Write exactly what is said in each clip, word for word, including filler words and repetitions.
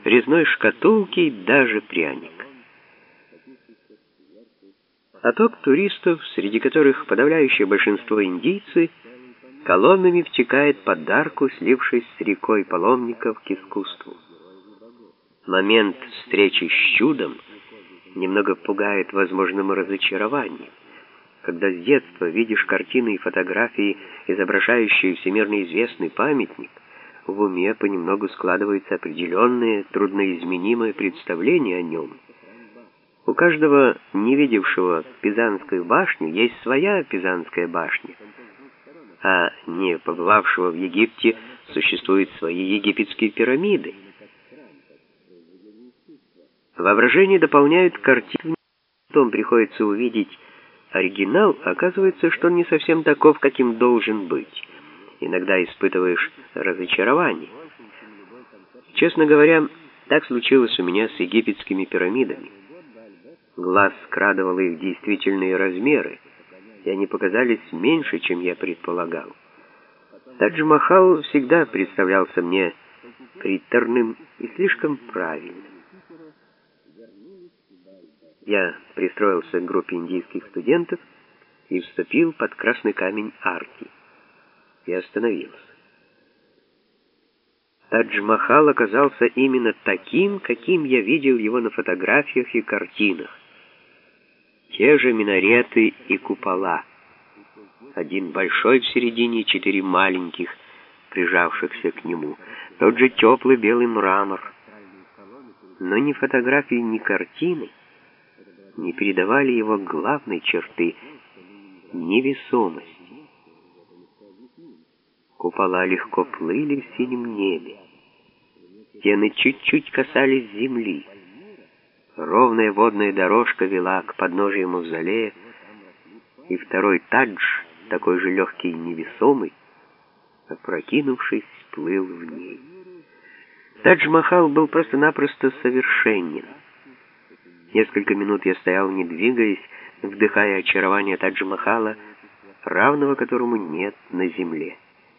резной шкатулки и даже пряник. Отток туристов, среди которых подавляющее большинство индийцы, колоннами втекает под арку, слившись с рекой паломников к искусству. Момент встречи с чудом немного пугает возможным разочарованием. Когда с детства видишь картины и фотографии, изображающие всемирно известный памятник, в уме понемногу складываются определенные, трудноизменимые представления о нем. У каждого, не видевшего Пизанскую башню, есть своя Пизанская башня, а не побывавшего в Египте существуют свои египетские пирамиды. Воображение дополняют картины, потом приходится увидеть оригинал, оказывается, что он не совсем таков, каким должен быть. Иногда испытываешь разочарование. Честно говоря, так случилось у меня с египетскими пирамидами. Глаз скрадывал их действительные размеры, и они показались меньше, чем я предполагал. Тадж-Махал всегда представлялся мне приторным и слишком правильным. Я пристроился к группе индийских студентов и вступил под красный камень арки. И остановился. Тадж-Махал оказался именно таким, каким я видел его на фотографиях и картинах. Те же минареты и купола. Один большой в середине, четыре маленьких, прижавшихся к нему. Тот же теплый белый мрамор. Но ни фотографии, ни картины не передавали его главной черты — невесомости. Купола легко плыли в синем небе. Стены чуть-чуть касались земли. Ровная водная дорожка вела к подножию мавзолея, и второй тадж, такой же легкий и невесомый, опрокинувшись, плыл в ней. Тадж-Махал был просто-напросто совершенен. Несколько минут я стоял, не двигаясь, вдыхая очарование Тадж-Махала, равного которому нет на земле.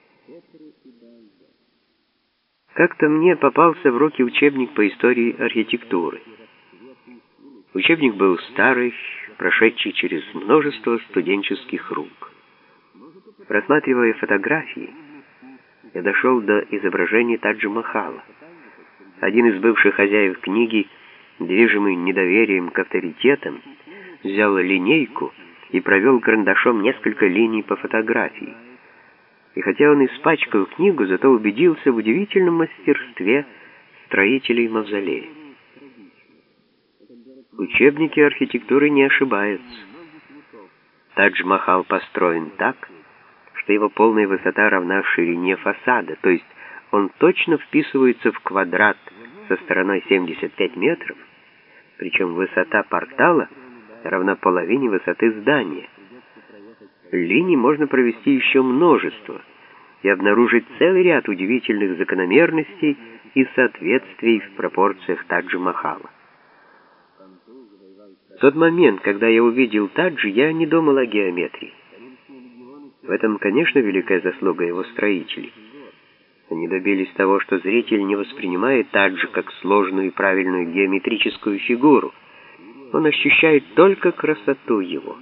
Как-то мне попался в руки учебник по истории архитектуры. Учебник был старый, прошедший через множество студенческих рук. Просматривая фотографии, я дошел до изображения Тадж-Махала. Один из бывших хозяев книги, движимый недоверием к авторитетам, взял линейку и провел карандашом несколько линий по фотографии. И хотя он испачкал книгу, зато убедился в удивительном мастерстве строителей мавзолея. Учебники архитектуры не ошибаются. Тадж-Махал построен так, что его полная высота равна ширине фасада, то есть он точно вписывается в квадрат со стороной семьдесят пять метров, причем высота портала равна половине высоты здания. Линий можно провести еще множество и обнаружить целый ряд удивительных закономерностей и соответствий в пропорциях Тадж-Махала. В тот момент, когда я увидел Тадж, я не думал о геометрии. В этом, конечно, великая заслуга его строителей. Они добились того, что зритель не воспринимает Тадж как сложную и правильную геометрическую фигуру. Он ощущает только красоту его.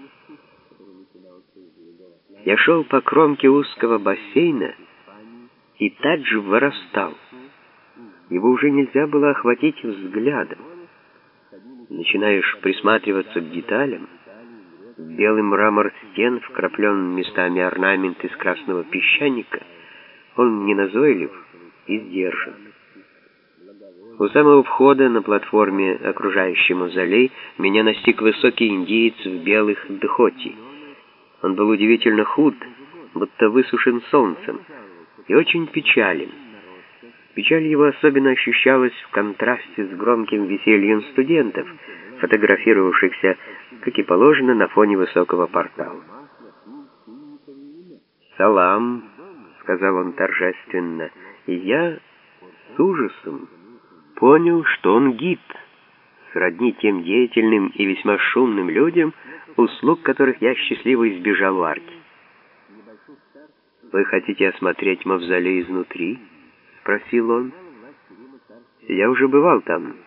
Я шел по кромке узкого бассейна, и Тадж вырастал. Его уже нельзя было охватить взглядом. Начинаешь присматриваться к деталям. Белый мрамор стен, вкраплен местами орнамент из красного песчаника. Он не назойлив и сдержан. У самого входа на платформе, окружающей мавзолей, меня настиг высокий индиец в белых дхоти. Он был удивительно худ, будто высушен солнцем, и очень печален. Печаль его особенно ощущалась в контрасте с громким весельем студентов, фотографировавшихся, как и положено, на фоне высокого портала. «Салам», — сказал он торжественно, и я с ужасом понял, что он гид, сродни тем деятельным и весьма шумным людям, услуг которых я счастливо избежал в арке. «Вы хотите осмотреть мавзолей изнутри?» — спросил он. Я уже бывал там.